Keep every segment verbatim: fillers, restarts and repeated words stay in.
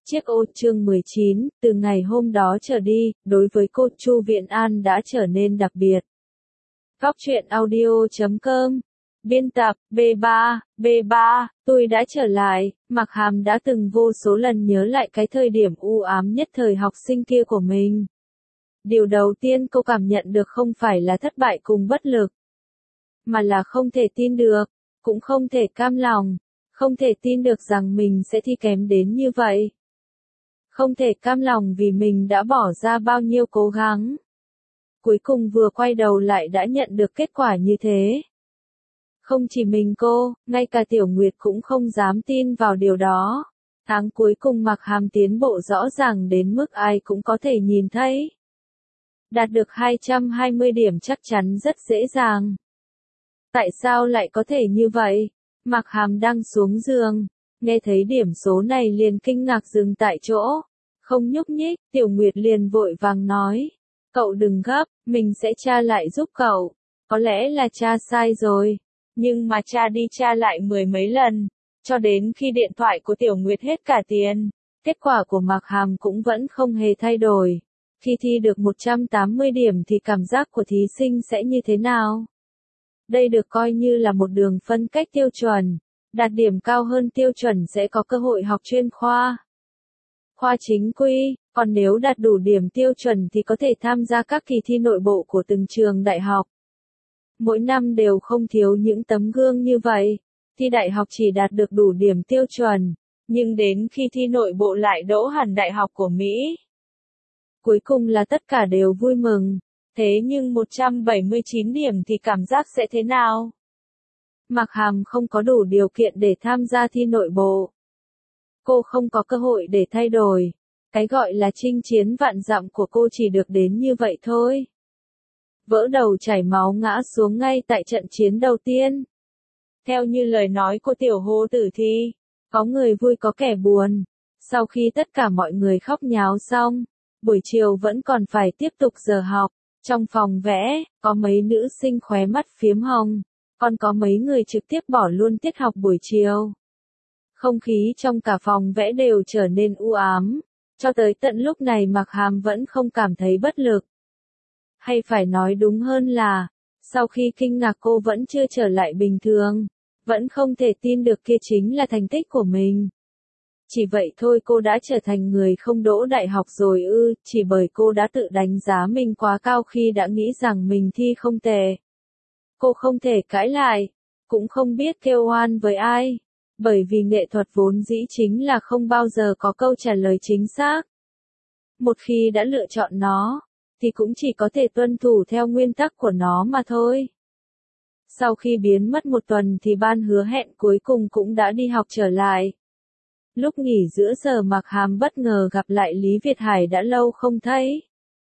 Chiếc ô chương mười chín, từ ngày hôm đó trở đi, đối với cô Chu Viện An đã trở nên đặc biệt. Góc truyện audio chấm com. Biên tập, B ba, B ba, tôi đã trở lại, Mạc Hàm đã từng vô số lần nhớ lại cái thời điểm u ám nhất thời học sinh kia của mình. Điều đầu tiên cô cảm nhận được không phải là thất bại cùng bất lực, mà là không thể tin được, cũng không thể cam lòng, không thể tin được rằng mình sẽ thi kém đến như vậy. Không thể cam lòng vì mình đã bỏ ra bao nhiêu cố gắng. Cuối cùng vừa quay đầu lại đã nhận được kết quả như thế. Không chỉ mình cô, ngay cả Tiểu Nguyệt cũng không dám tin vào điều đó. Tháng cuối cùng Mạc Hàm tiến bộ rõ ràng đến mức ai cũng có thể nhìn thấy. Đạt được hai trăm hai mươi điểm chắc chắn rất dễ dàng. Tại sao lại có thể như vậy? Mạc Hàm đang xuống giường, nghe thấy điểm số này liền kinh ngạc dừng tại chỗ. Không nhúc nhích, Tiểu Nguyệt liền vội vàng nói. Cậu đừng gấp, mình sẽ tra lại giúp cậu. Có lẽ là tra sai rồi. Nhưng mà tra đi tra lại mười mấy lần. Cho đến khi điện thoại của Tiểu Nguyệt hết cả tiền. Kết quả của Mạc Hàm cũng vẫn không hề thay đổi. Khi thi được một trăm tám mươi điểm thì cảm giác của thí sinh sẽ như thế nào? Đây được coi như là một đường phân cách tiêu chuẩn. Đạt điểm cao hơn tiêu chuẩn sẽ có cơ hội học chuyên khoa, khoa chính quy, còn nếu đạt đủ điểm tiêu chuẩn thì có thể tham gia các kỳ thi nội bộ của từng trường đại học. Mỗi năm đều không thiếu những tấm gương như vậy. Thi đại học chỉ đạt được đủ điểm tiêu chuẩn, nhưng đến khi thi nội bộ lại đỗ hẳn đại học của Mỹ. Cuối cùng là tất cả đều vui mừng. Thế nhưng một trăm bảy mươi chín điểm thì cảm giác sẽ thế nào? Mạc Hàm không có đủ điều kiện để tham gia thi nội bộ. Cô không có cơ hội để thay đổi. Cái gọi là chinh chiến vạn dặm của cô chỉ được đến như vậy thôi. Vỡ đầu chảy máu ngã xuống ngay tại trận chiến đầu tiên. Theo như lời nói của Tiểu Hồ Tử thì, có người vui có kẻ buồn. Sau khi tất cả mọi người khóc nháo xong, buổi chiều vẫn còn phải tiếp tục giờ học. Trong phòng vẽ, có mấy nữ sinh khóe mắt phiếm hồng, còn có mấy người trực tiếp bỏ luôn tiết học buổi chiều. Không khí trong cả phòng vẽ đều trở nên u ám, cho tới tận lúc này Mạc Hàm vẫn không cảm thấy bất lực. Hay phải nói đúng hơn là, sau khi kinh ngạc cô vẫn chưa trở lại bình thường, vẫn không thể tin được kia chính là thành tích của mình. Chỉ vậy thôi cô đã trở thành người không đỗ đại học rồi ư, chỉ bởi cô đã tự đánh giá mình quá cao khi đã nghĩ rằng mình thi không tệ. Cô không thể cãi lại, cũng không biết kêu oan với ai, bởi vì nghệ thuật vốn dĩ chính là không bao giờ có câu trả lời chính xác. Một khi đã lựa chọn nó, thì cũng chỉ có thể tuân thủ theo nguyên tắc của nó mà thôi. Sau khi biến mất một tuần thì ban hứa hẹn cuối cùng cũng đã đi học trở lại. Lúc nghỉ giữa giờ Mạc Hàm bất ngờ gặp lại Lý Việt Hải đã lâu không thấy.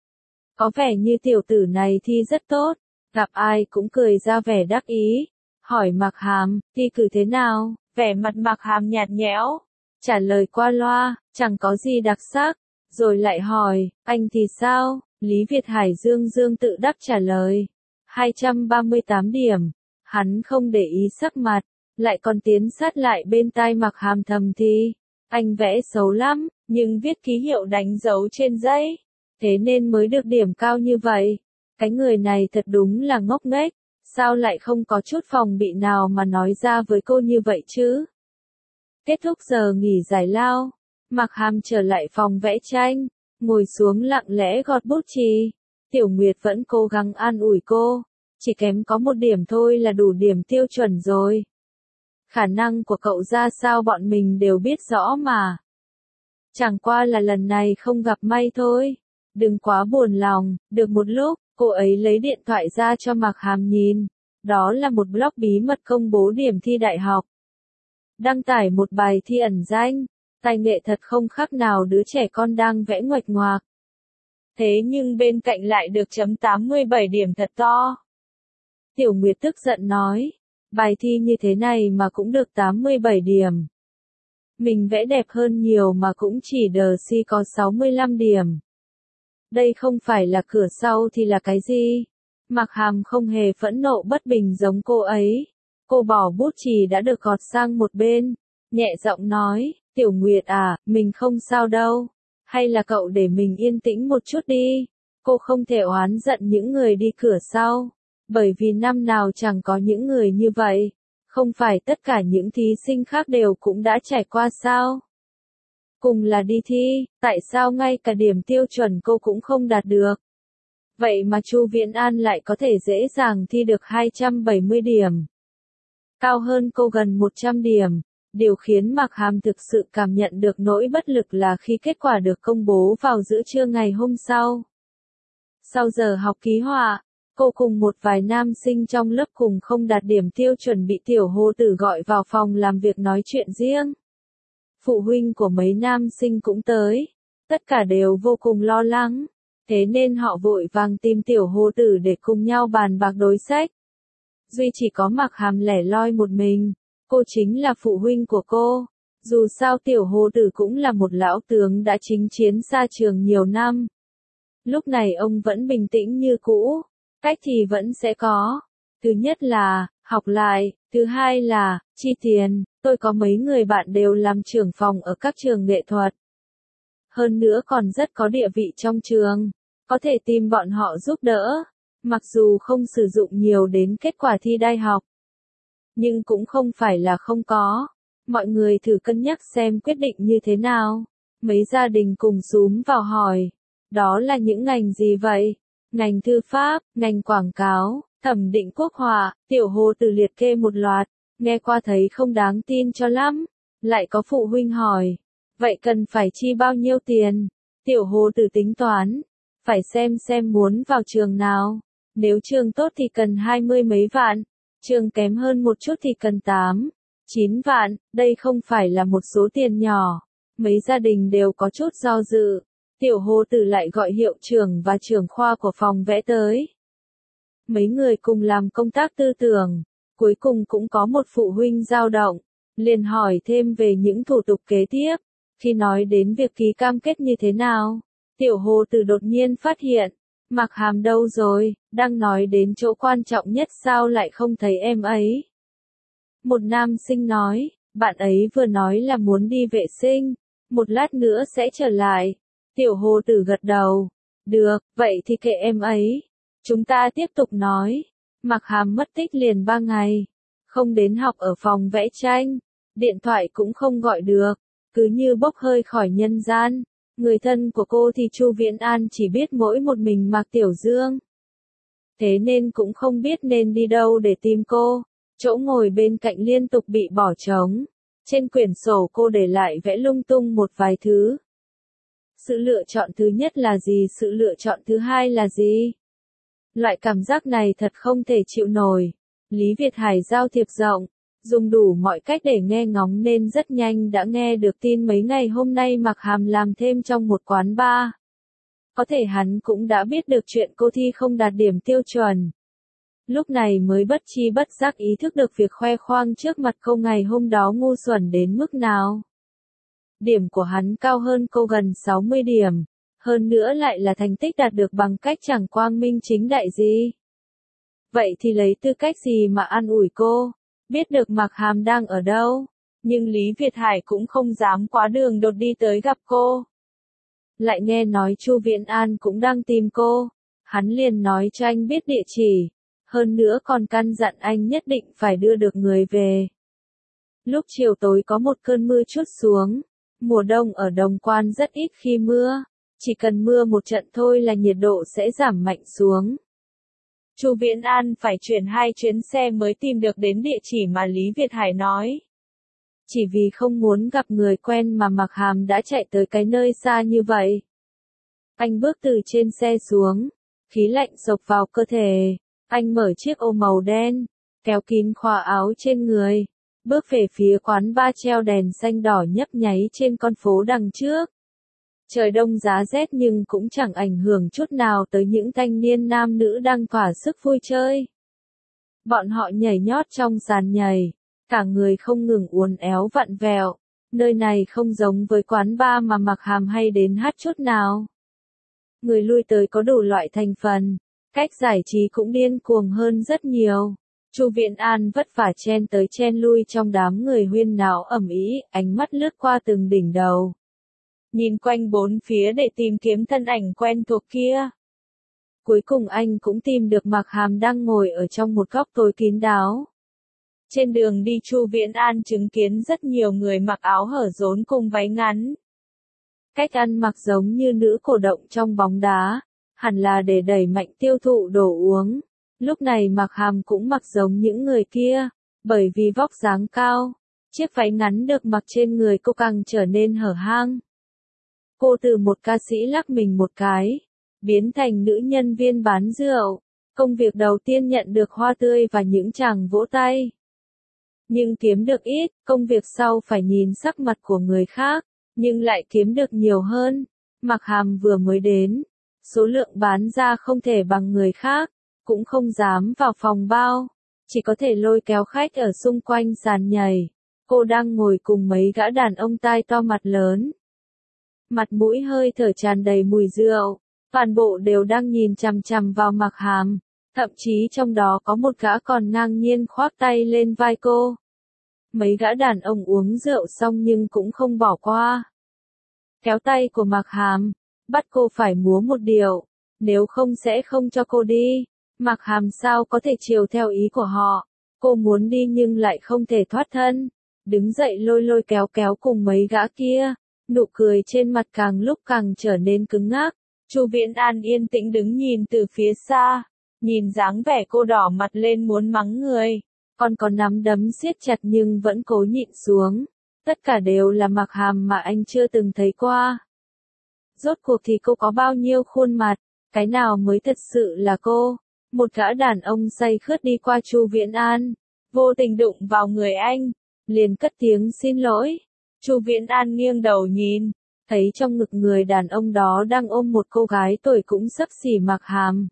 Có vẻ như tiểu tử này thi rất tốt, gặp ai cũng cười ra vẻ đắc ý. Hỏi Mạc Hàm, thi cử thế nào? Vẻ mặt Mạc Hàm nhạt nhẽo, trả lời qua loa, chẳng có gì đặc sắc. Rồi lại hỏi, anh thì sao? Lý Việt Hải dương dương tự đắc trả lời. hai trăm ba mươi tám điểm. Hắn không để ý sắc mặt, lại còn tiến sát lại bên tai Mạc Hàm thầm thì. Anh vẽ xấu lắm, nhưng viết ký hiệu đánh dấu trên giấy. Thế nên mới được điểm cao như vậy. Cái người này thật đúng là ngốc nghếch. Sao lại không có chút phòng bị nào mà nói ra với cô như vậy chứ? Kết thúc giờ nghỉ giải lao, Mạc Hàm trở lại phòng vẽ tranh, ngồi xuống lặng lẽ gọt bút chì. Tiểu Nguyệt vẫn cố gắng an ủi cô. Chỉ kém có một điểm thôi là đủ điểm tiêu chuẩn rồi. Khả năng của cậu ra sao bọn mình đều biết rõ mà. Chẳng qua là lần này không gặp may thôi. Đừng quá buồn lòng. Được một lúc, cô ấy lấy điện thoại ra cho Mạc Hàm nhìn. Đó là một blog bí mật công bố điểm thi đại học. Đăng tải một bài thi ẩn danh. Tài nghệ thật không khác nào đứa trẻ con đang vẽ nguệch ngoạc. Thế nhưng bên cạnh lại được chấm tám mươi bảy điểm thật to. Tiểu Nguyệt tức giận nói. Bài thi như thế này mà cũng được tám mươi bảy điểm. Mình vẽ đẹp hơn nhiều mà cũng chỉ đờ si có sáu mươi lăm điểm. Đây không phải là cửa sau thì là cái gì? Mạc Hàm không hề phẫn nộ bất bình giống cô ấy. Cô bỏ bút chì đã được gọt sang một bên, nhẹ giọng nói, Tiểu Nguyệt à, mình không sao đâu. Hay là cậu để mình yên tĩnh một chút đi. Cô không thể oán giận những người đi cửa sau. Bởi vì năm nào chẳng có những người như vậy. Không phải tất cả những thí sinh khác đều cũng đã trải qua sao? Cùng là đi thi, tại sao ngay cả điểm tiêu chuẩn cô cũng không đạt được? Vậy mà Chu Viễn An lại có thể dễ dàng thi được hai trăm bảy mươi điểm. Cao hơn cô gần một trăm điểm. Điều khiến Mạc Hàm thực sự cảm nhận được nỗi bất lực là khi kết quả được công bố vào giữa trưa ngày hôm sau. Sau giờ học ký họa, cô cùng một vài nam sinh trong lớp cùng không đạt điểm tiêu chuẩn bị Tiểu Hồ Tử gọi vào phòng làm việc nói chuyện riêng. Phụ huynh của mấy nam sinh cũng tới. Tất cả đều vô cùng lo lắng. Thế nên họ vội vàng tìm Tiểu Hồ Tử để cùng nhau bàn bạc đối sách. Duy chỉ có Mạc Hàm lẻ loi một mình. Cô chính là phụ huynh của cô. Dù sao Tiểu Hồ Tử cũng là một lão tướng đã chinh chiến xa trường nhiều năm. Lúc này ông vẫn bình tĩnh như cũ. Cách thì vẫn sẽ có. Thứ nhất là, học lại. Thứ hai là, chi tiền. Tôi có mấy người bạn đều làm trưởng phòng ở các trường nghệ thuật. Hơn nữa còn rất có địa vị trong trường. Có thể tìm bọn họ giúp đỡ. Mặc dù không sử dụng nhiều đến kết quả thi đại học. Nhưng cũng không phải là không có. Mọi người thử cân nhắc xem quyết định như thế nào. Mấy gia đình cùng xúm vào hỏi. Đó là những ngành gì vậy? Ngành thư pháp, ngành quảng cáo, thẩm định quốc họa. Tiểu Hồ Tử liệt kê một loạt. Nghe qua thấy không đáng tin cho lắm. Lại có phụ huynh hỏi. Vậy cần phải chi bao nhiêu tiền? Tiểu Hồ Tử tính toán. Phải xem xem muốn vào trường nào. Nếu trường tốt thì cần hai mươi mấy vạn. Trường kém hơn một chút thì cần tám, chín vạn. Đây không phải là một số tiền nhỏ. Mấy gia đình đều có chút do dự. Tiểu Hồ Tử lại gọi hiệu trưởng và trưởng khoa của phòng vẽ tới. Mấy người cùng làm công tác tư tưởng. Cuối cùng cũng có một phụ huynh dao động. Liền hỏi thêm về những thủ tục kế tiếp. Khi nói đến việc ký cam kết như thế nào, Tiểu Hồ Tử đột nhiên phát hiện. Mạc Hàm đâu rồi, đang nói đến chỗ quan trọng nhất sao lại không thấy em ấy. Một nam sinh nói, bạn ấy vừa nói là muốn đi vệ sinh, một lát nữa sẽ trở lại. Tiểu Hồ Tử gật đầu. Được, vậy thì kệ em ấy. Chúng ta tiếp tục nói. Mạc Hàm mất tích liền ba ngày. Không đến học ở phòng vẽ tranh. Điện thoại cũng không gọi được. Cứ như bốc hơi khỏi nhân gian. Người thân của cô thì Chu Viễn An chỉ biết mỗi một mình Mạc Tiểu Dương. Thế nên cũng không biết nên đi đâu để tìm cô. Chỗ ngồi bên cạnh liên tục bị bỏ trống. Trên quyển sổ cô để lại vẽ lung tung một vài thứ. Sự lựa chọn thứ nhất là gì? Sự lựa chọn thứ hai là gì? Loại cảm giác này thật không thể chịu nổi. Lý Việt Hải giao thiệp rộng. Dùng đủ mọi cách để nghe ngóng nên rất nhanh đã nghe được tin mấy ngày hôm nay Mạc Hàm làm thêm trong một quán bar. Có thể hắn cũng đã biết được chuyện cô thi không đạt điểm tiêu chuẩn. Lúc này mới bất chi bất giác ý thức được việc khoe khoang trước mặt cô ngày hôm đó ngu xuẩn đến mức nào. Điểm của hắn cao hơn cô gần sáu mươi điểm. Hơn nữa lại là thành tích đạt được bằng cách chẳng quang minh chính đại gì. Vậy thì lấy tư cách gì mà an ủi cô? Biết được Mạc Hàm đang ở đâu, nhưng Lý Việt Hải cũng không dám quá đường đột đi tới gặp cô. Lại nghe nói Chu Viễn An cũng đang tìm cô, hắn liền nói cho anh biết địa chỉ, hơn nữa còn căn dặn anh nhất định phải đưa được người về. Lúc chiều tối có một cơn mưa trút xuống, mùa đông ở Đồng Quan rất ít khi mưa, chỉ cần mưa một trận thôi là nhiệt độ sẽ giảm mạnh xuống. Chu Viễn An phải chuyển hai chuyến xe mới tìm được đến địa chỉ mà Lý Việt Hải nói. Chỉ vì không muốn gặp người quen mà Mạc Hàm đã chạy tới cái nơi xa như vậy. Anh bước từ trên xe xuống, khí lạnh xộc vào cơ thể. Anh mở chiếc ô màu đen, kéo kín khóa áo trên người, bước về phía quán bar treo đèn xanh đỏ nhấp nháy trên con phố đằng trước. Trời đông giá rét nhưng cũng chẳng ảnh hưởng chút nào tới những thanh niên nam nữ đang thỏa sức vui chơi. Bọn họ nhảy nhót trong sàn nhảy, cả người không ngừng uốn éo vặn vẹo. Nơi này không giống với quán bar mà Mạc Hàm hay đến hát chút nào. Người lui tới có đủ loại thành phần, cách giải trí cũng điên cuồng hơn rất nhiều. Chu Viễn An vất vả chen tới chen lui trong đám người huyên náo ầm ĩ, ánh mắt lướt qua từng đỉnh đầu. Nhìn quanh bốn phía để tìm kiếm thân ảnh quen thuộc kia. Cuối cùng anh cũng tìm được Mạc Hàm đang ngồi ở trong một góc tối kín đáo. Trên đường đi Chu Viễn An chứng kiến rất nhiều người mặc áo hở rốn cùng váy ngắn. Cách ăn mặc giống như nữ cổ động trong bóng đá, hẳn là để đẩy mạnh tiêu thụ đồ uống. Lúc này Mạc Hàm cũng mặc giống những người kia, bởi vì vóc dáng cao, chiếc váy ngắn được mặc trên người cô càng trở nên hở hang. Cô từ một ca sĩ lắc mình một cái, biến thành nữ nhân viên bán rượu. Công việc đầu tiên nhận được hoa tươi và những tràng vỗ tay. Nhưng kiếm được ít, công việc sau phải nhìn sắc mặt của người khác, nhưng lại kiếm được nhiều hơn. Mạc Hàm vừa mới đến, số lượng bán ra không thể bằng người khác, cũng không dám vào phòng bao, chỉ có thể lôi kéo khách ở xung quanh sàn nhảy. Cô đang ngồi cùng mấy gã đàn ông tai to mặt lớn. Mặt mũi hơi thở tràn đầy mùi rượu, toàn bộ đều đang nhìn chằm chằm vào Mạc Hàm, thậm chí trong đó có một gã còn ngang nhiên khoác tay lên vai cô. Mấy gã đàn ông uống rượu xong nhưng cũng không bỏ qua. Kéo tay của Mạc Hàm, bắt cô phải múa một điệu, nếu không sẽ không cho cô đi. Mạc Hàm sao có thể chiều theo ý của họ, cô muốn đi nhưng lại không thể thoát thân. Đứng dậy lôi lôi kéo kéo cùng mấy gã kia, nụ cười trên mặt càng lúc càng trở nên cứng ngắc. Chu Viễn An yên tĩnh đứng nhìn từ phía xa, nhìn dáng vẻ cô đỏ mặt lên muốn mắng người, còn có nắm đấm siết chặt nhưng vẫn cố nhịn xuống. Tất cả đều là Mạc Hàm mà anh chưa từng thấy qua. Rốt cuộc thì cô có bao nhiêu khuôn mặt, cái nào mới thật sự là cô? Một gã đàn ông say khướt đi qua Chu Viễn An, vô tình đụng vào người anh, liền cất tiếng xin lỗi. Chu Viễn An nghiêng đầu nhìn, thấy trong ngực người đàn ông đó đang ôm một cô gái tuổi cũng xấp xỉ Mạc Hàm.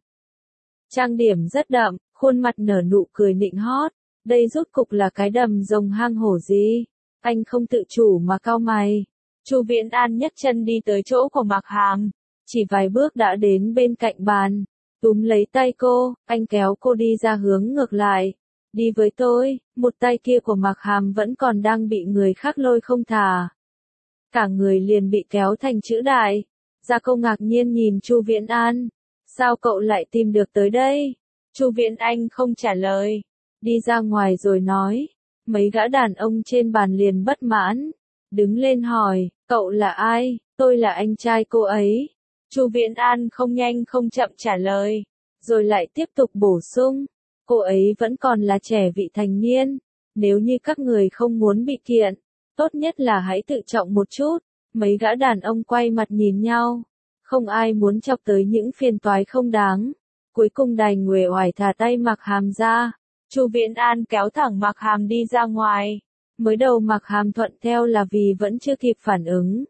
Trang điểm rất đậm, khuôn mặt nở nụ cười nịnh hót, đây rốt cục là cái đầm rồng hang hổ gì? Anh không tự chủ mà cau mày. Chu Viễn An nhấc chân đi tới chỗ của Mạc Hàm, chỉ vài bước đã đến bên cạnh bàn, túm lấy tay cô, anh kéo cô đi ra hướng ngược lại. Đi với tôi, một tay kia của Mạc Hàm vẫn còn đang bị người khác lôi không thả. Cả người liền bị kéo thành chữ đại. Gia Câu ngạc nhiên nhìn Chu Viễn An. Sao cậu lại tìm được tới đây? Chu Viễn Anh không trả lời. Đi ra ngoài rồi nói. Mấy gã đàn ông trên bàn liền bất mãn. Đứng lên hỏi, cậu là ai? Tôi là anh trai cô ấy. Chu Viễn An không nhanh không chậm trả lời. Rồi lại tiếp tục bổ sung. Cô ấy vẫn còn là trẻ vị thành niên. Nếu như các người không muốn bị kiện, tốt nhất là hãy tự trọng một chút. Mấy gã đàn ông quay mặt nhìn nhau. Không ai muốn chọc tới những phiền toái không đáng. Cuối cùng đành uể oải thả tay Mạc Hàm ra. Chu Viễn An kéo thẳng Mạc Hàm đi ra ngoài. Mới đầu Mạc Hàm thuận theo là vì vẫn chưa kịp phản ứng.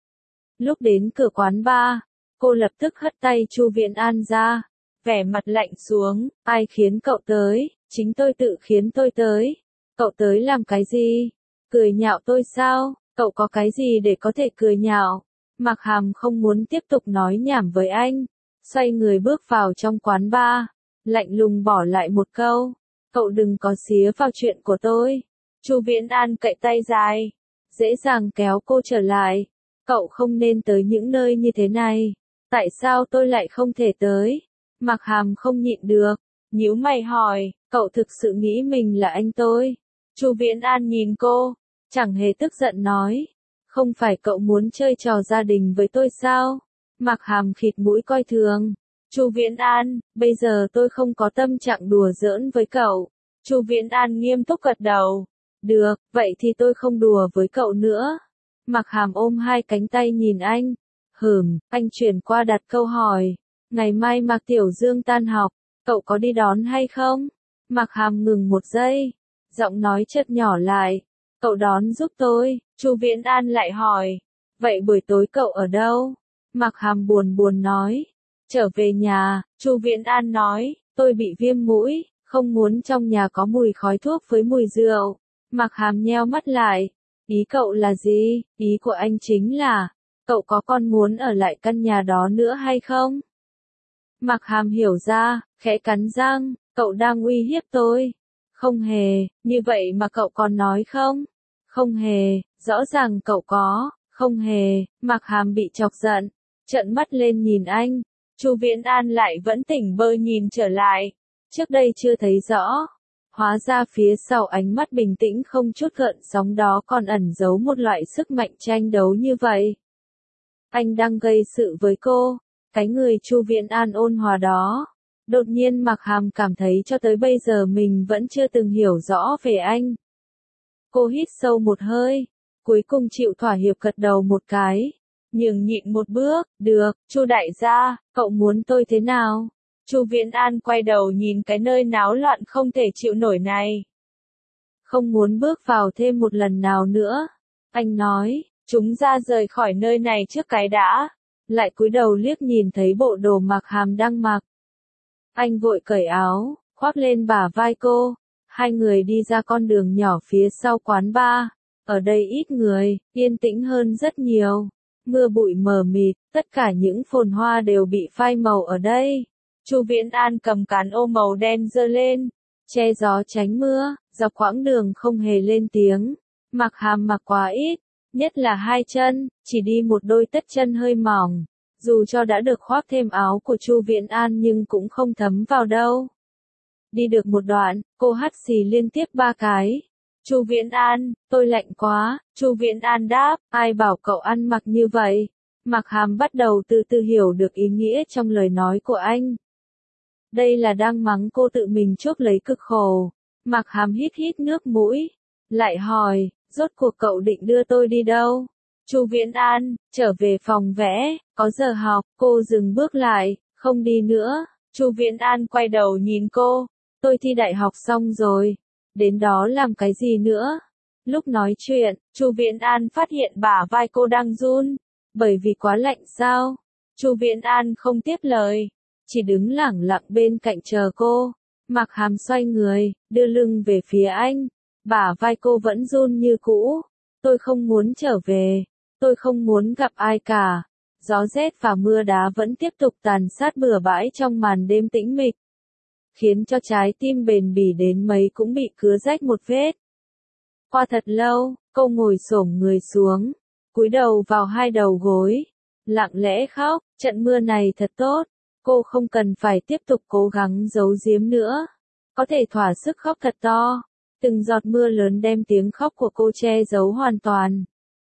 Lúc đến cửa quán bar, cô lập tức hất tay Chu Viễn An ra. Vẻ mặt lạnh xuống, ai khiến cậu tới? Chính tôi tự khiến tôi tới. Cậu tới làm cái gì? Cười nhạo tôi sao? Cậu có cái gì để có thể cười nhạo? Mạc Hàm không muốn tiếp tục nói nhảm với anh. Xoay người bước vào trong quán bar. Lạnh lùng bỏ lại một câu. Cậu đừng có xía vào chuyện của tôi. Chu Viễn An cậy tay dài. Dễ dàng kéo cô trở lại. Cậu không nên tới những nơi như thế này. Tại sao tôi lại không thể tới? Mạc Hàm không nhịn được. Nhíu mày hỏi, cậu thực sự nghĩ mình là anh tôi? Chu Viễn An nhìn cô. Chẳng hề tức giận nói. Không phải cậu muốn chơi trò gia đình với tôi sao? Mạc Hàm khịt mũi coi thường. Chu Viễn An, bây giờ tôi không có tâm trạng đùa giỡn với cậu. Chu Viễn An nghiêm túc gật đầu. Được, vậy thì tôi không đùa với cậu nữa. Mạc Hàm ôm hai cánh tay nhìn anh. Hừm, anh chuyển qua đặt câu hỏi. Ngày mai Mạc Tiểu Dương tan học, cậu có đi đón hay không? Mạc Hàm ngừng một giây. Giọng nói chợt nhỏ lại. Cậu đón giúp tôi. Chu Viễn An lại hỏi. Vậy buổi tối cậu ở đâu? Mạc Hàm buồn buồn nói. Trở về nhà. Chu Viễn An nói. Tôi bị viêm mũi, không muốn trong nhà có mùi khói thuốc với mùi rượu. Mạc Hàm nheo mắt lại. Ý cậu là gì? Ý của anh chính là, cậu có còn muốn ở lại căn nhà đó nữa hay không? Mạc Hàm hiểu ra, khẽ cắn răng, cậu đang uy hiếp tôi. Không hề, như vậy mà cậu còn nói không? Không hề, rõ ràng cậu có, không hề, Mạc Hàm bị chọc giận, trợn mắt lên nhìn anh. Chu Viễn An lại vẫn tỉnh bơ nhìn trở lại, trước đây chưa thấy rõ. Hóa ra phía sau ánh mắt bình tĩnh không chút gợn sóng đó còn ẩn giấu một loại sức mạnh tranh đấu như vậy. Anh đang gây sự với cô, cái người Chu Viễn An ôn hòa đó. Đột nhiên Mạc Hàm cảm thấy cho tới bây giờ mình vẫn chưa từng hiểu rõ về anh. Cô hít sâu một hơi, cuối cùng chịu thỏa hiệp gật đầu một cái, nhường nhịn một bước, được, Chu đại gia, cậu muốn tôi thế nào? Chu Viễn An quay đầu nhìn cái nơi náo loạn không thể chịu nổi này. Không muốn bước vào thêm một lần nào nữa. Anh nói, chúng ra rời khỏi nơi này trước cái đã. Lại cúi đầu liếc nhìn thấy bộ đồ Mạc Hàm đang mặc. Anh vội cởi áo, khoác lên bả vai cô. Hai người đi ra con đường nhỏ phía sau quán bar. Ở đây ít người, yên tĩnh hơn rất nhiều. Mưa bụi mờ mịt, tất cả những phồn hoa đều bị phai màu ở đây. Chu Viễn An cầm cán ô màu đen giơ lên, che gió tránh mưa, dọc quãng đường không hề lên tiếng. Mạc Hàm mặc quá ít, nhất là hai chân, chỉ đi một đôi tất chân hơi mỏng. Dù cho đã được khoác thêm áo của Chu Viễn An nhưng cũng không thấm vào đâu. Đi được một đoạn, cô hắt xì liên tiếp ba cái. Chu Viễn An, tôi lạnh quá. Chu Viễn An đáp, ai bảo cậu ăn mặc như vậy? Mạc Hàm bắt đầu từ từ hiểu được ý nghĩa trong lời nói của anh. Đây là đang mắng cô tự mình chuốc lấy cực khổ. Mạc Hàm hít hít nước mũi, lại hỏi, rốt cuộc cậu định đưa tôi đi đâu? Chu Viễn An, trở về phòng vẽ, có giờ học. Cô dừng bước lại, không đi nữa. Chu Viễn An quay đầu nhìn cô, tôi thi đại học xong rồi, đến đó làm cái gì nữa? Lúc nói chuyện, Chu Viễn An phát hiện bả vai cô đang run, bởi vì quá lạnh sao? Chu Viễn An không tiếp lời, chỉ đứng lẳng lặng bên cạnh chờ cô. Mạc Hàm xoay người, đưa lưng về phía anh, bả vai cô vẫn run như cũ. Tôi không muốn trở về, tôi không muốn gặp ai cả. Gió rét và mưa đá vẫn tiếp tục tàn sát bừa bãi trong màn đêm tĩnh mịch, khiến cho trái tim bền bỉ đến mấy cũng bị cứa rách một vết. Qua thật lâu, cô ngồi xổm người xuống, cúi đầu vào hai đầu gối, lặng lẽ khóc. Trận mưa này thật tốt, cô không cần phải tiếp tục cố gắng giấu giếm nữa, có thể thỏa sức khóc thật to. Từng giọt mưa lớn đem tiếng khóc của cô che giấu hoàn toàn.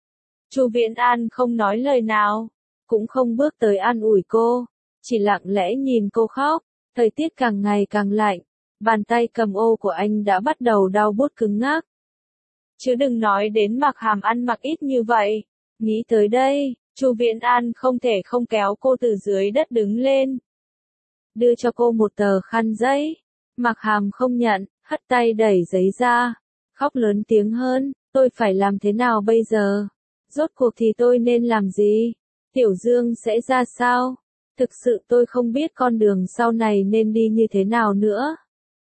Chu Viễn An không nói lời nào, cũng không bước tới an ủi cô, chỉ lặng lẽ nhìn cô khóc. Thời tiết càng ngày càng lạnh, bàn tay cầm ô của anh đã bắt đầu đau buốt cứng ngắc. Chứ đừng nói đến Mạc Hàm ăn mặc ít như vậy. Nghĩ tới đây, Chu Viễn An không thể không kéo cô từ dưới đất đứng lên. Đưa cho cô một tờ khăn giấy. Mạc Hàm không nhận, hất tay đẩy giấy ra, khóc lớn tiếng hơn, tôi phải làm thế nào bây giờ? Rốt cuộc thì tôi nên làm gì? Tiểu Dương sẽ ra sao? Thực sự tôi không biết con đường sau này nên đi như thế nào nữa.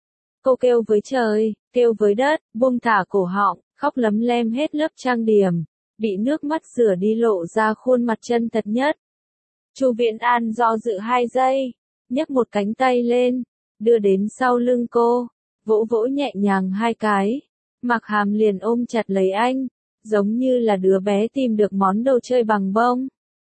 Cô kêu với trời, kêu với đất, buông thả cổ họng, khóc lấm lem hết lớp trang điểm, bị nước mắt rửa đi lộ ra khuôn mặt chân thật nhất. Chu Viễn An do dự hai giây, nhấc một cánh tay lên, đưa đến sau lưng cô, vỗ vỗ nhẹ nhàng hai cái. Mạc Hàm liền ôm chặt lấy anh, giống như là đứa bé tìm được món đồ chơi bằng bông.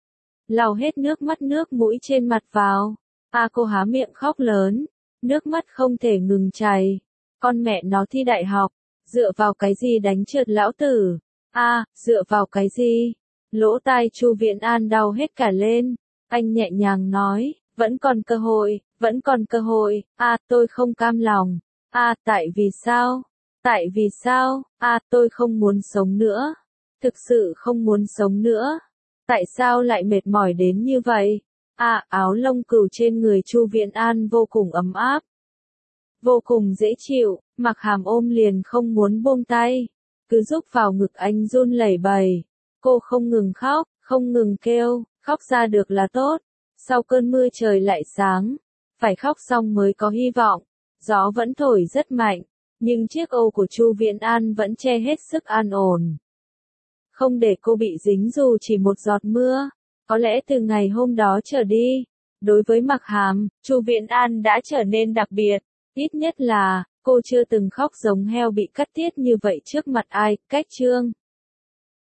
Lau hết nước mắt nước mũi trên mặt vào. A à, cô há miệng khóc lớn, nước mắt không thể ngừng chảy. Con mẹ nó thi đại học, dựa vào cái gì đánh trượt lão tử? A, à, dựa vào cái gì? Lỗ tai Chu Viễn An đau hết cả lên. Anh nhẹ nhàng nói, vẫn còn cơ hội, vẫn còn cơ hội. A, à, tôi không cam lòng. A, à, tại vì sao? Tại vì sao? A, à, tôi không muốn sống nữa. Thực sự không muốn sống nữa. Tại sao lại mệt mỏi đến như vậy? À, áo lông cừu trên người Chu Viễn An vô cùng ấm áp, vô cùng dễ chịu. Mạc Hàm ôm liền không muốn buông tay, cứ rúc vào ngực anh run lẩy bẩy. Cô không ngừng khóc, không ngừng kêu, khóc ra được là tốt. Sau cơn mưa trời lại sáng, phải khóc xong mới có hy vọng. Gió vẫn thổi rất mạnh, nhưng chiếc ô của Chu Viễn An vẫn che hết sức an ổn, không để cô bị dính dù chỉ một giọt mưa. Có lẽ từ ngày hôm đó trở đi, đối với Mạc Hàm, Chu Viễn An đã trở nên đặc biệt. Ít nhất là, cô cô chưa từng khóc giống heo bị cắt tiết như vậy trước mặt ai. Cách chương